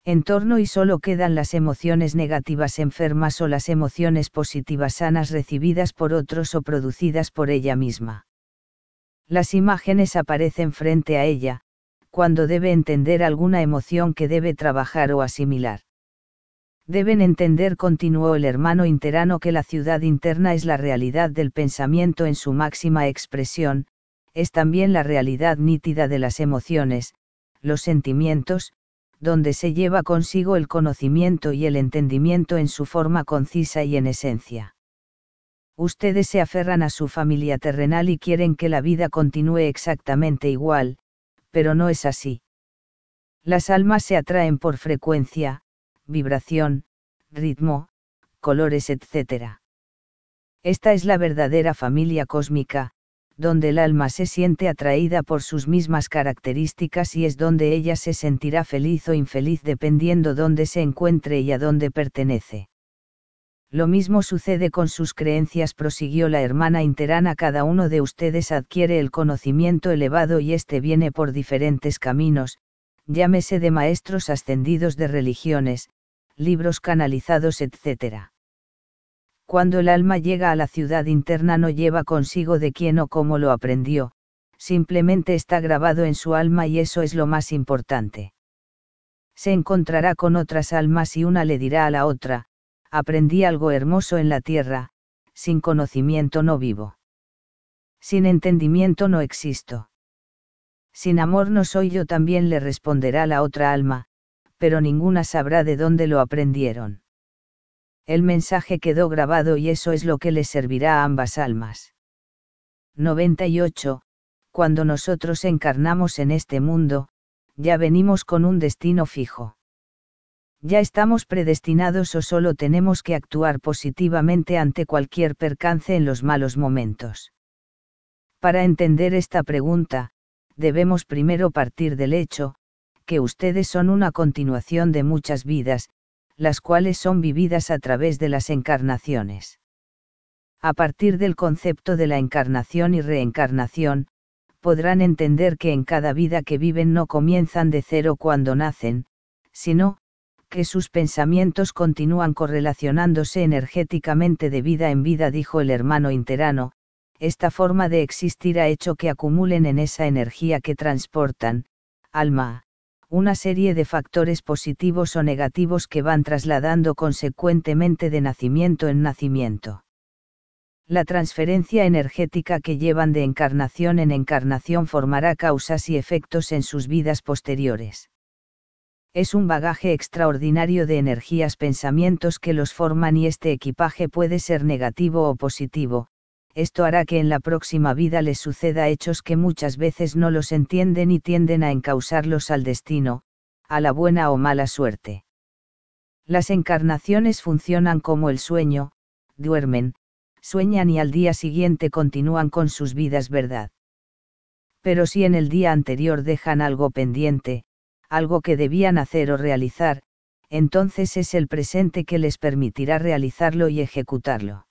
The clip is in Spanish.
entorno y solo quedan las emociones negativas enfermas o las emociones positivas sanas recibidas por otros o producidas por ella misma. Las imágenes aparecen frente a ella, cuando debe entender alguna emoción que debe trabajar o asimilar. Deben entender, continuó el hermano interano, que la ciudad interna es la realidad del pensamiento en su máxima expresión, es también la realidad nítida de las emociones, los sentimientos, donde se lleva consigo el conocimiento y el entendimiento en su forma concisa y en esencia. Ustedes se aferran a su familia terrenal y quieren que la vida continúe exactamente igual, pero no es así. Las almas se atraen por frecuencia, vibración, ritmo, colores, etc. Esta es la verdadera familia cósmica, donde el alma se siente atraída por sus mismas características y es donde ella se sentirá feliz o infeliz dependiendo dónde se encuentre y a dónde pertenece. Lo mismo sucede con sus creencias, prosiguió la hermana interana. Cada uno de ustedes adquiere el conocimiento elevado y este viene por diferentes caminos, llámese de maestros ascendidos de religiones, libros canalizados, etc. Cuando el alma llega a la ciudad interna no lleva consigo de quién o cómo lo aprendió, simplemente está grabado en su alma y eso es lo más importante. Se encontrará con otras almas y una le dirá a la otra: aprendí algo hermoso en la tierra, sin conocimiento no vivo. Sin entendimiento no existo. Sin amor no soy yo, también le responderá la otra alma, pero ninguna sabrá de dónde lo aprendieron. El mensaje quedó grabado y eso es lo que les servirá a ambas almas. 98. Cuando nosotros encarnamos en este mundo, ya venimos con un destino fijo. Ya estamos predestinados o solo tenemos que actuar positivamente ante cualquier percance en los malos momentos. Para entender esta pregunta, debemos primero partir del hecho, que ustedes son una continuación de muchas vidas, las cuales son vividas a través de las encarnaciones. A partir del concepto de la encarnación y reencarnación, podrán entender que en cada vida que viven no comienzan de cero cuando nacen, sino, que sus pensamientos continúan correlacionándose energéticamente de vida en vida, dijo el hermano interano. Esta forma de existir ha hecho que acumulen en esa energía que transportan, alma, una serie de factores positivos o negativos que van trasladando consecuentemente de nacimiento en nacimiento. La transferencia energética que llevan de encarnación en encarnación formará causas y efectos en sus vidas posteriores. Es un bagaje extraordinario de energías, pensamientos que los forman y este equipaje puede ser negativo o positivo. Esto hará que en la próxima vida les suceda hechos que muchas veces no los entienden y tienden a encausarlos al destino, a la buena o mala suerte. Las encarnaciones funcionan como el sueño, duermen, sueñan y al día siguiente continúan con sus vidas, ¿verdad? Pero si en el día anterior dejan algo pendiente, algo que debían hacer o realizar, entonces es el presente que les permitirá realizarlo y ejecutarlo.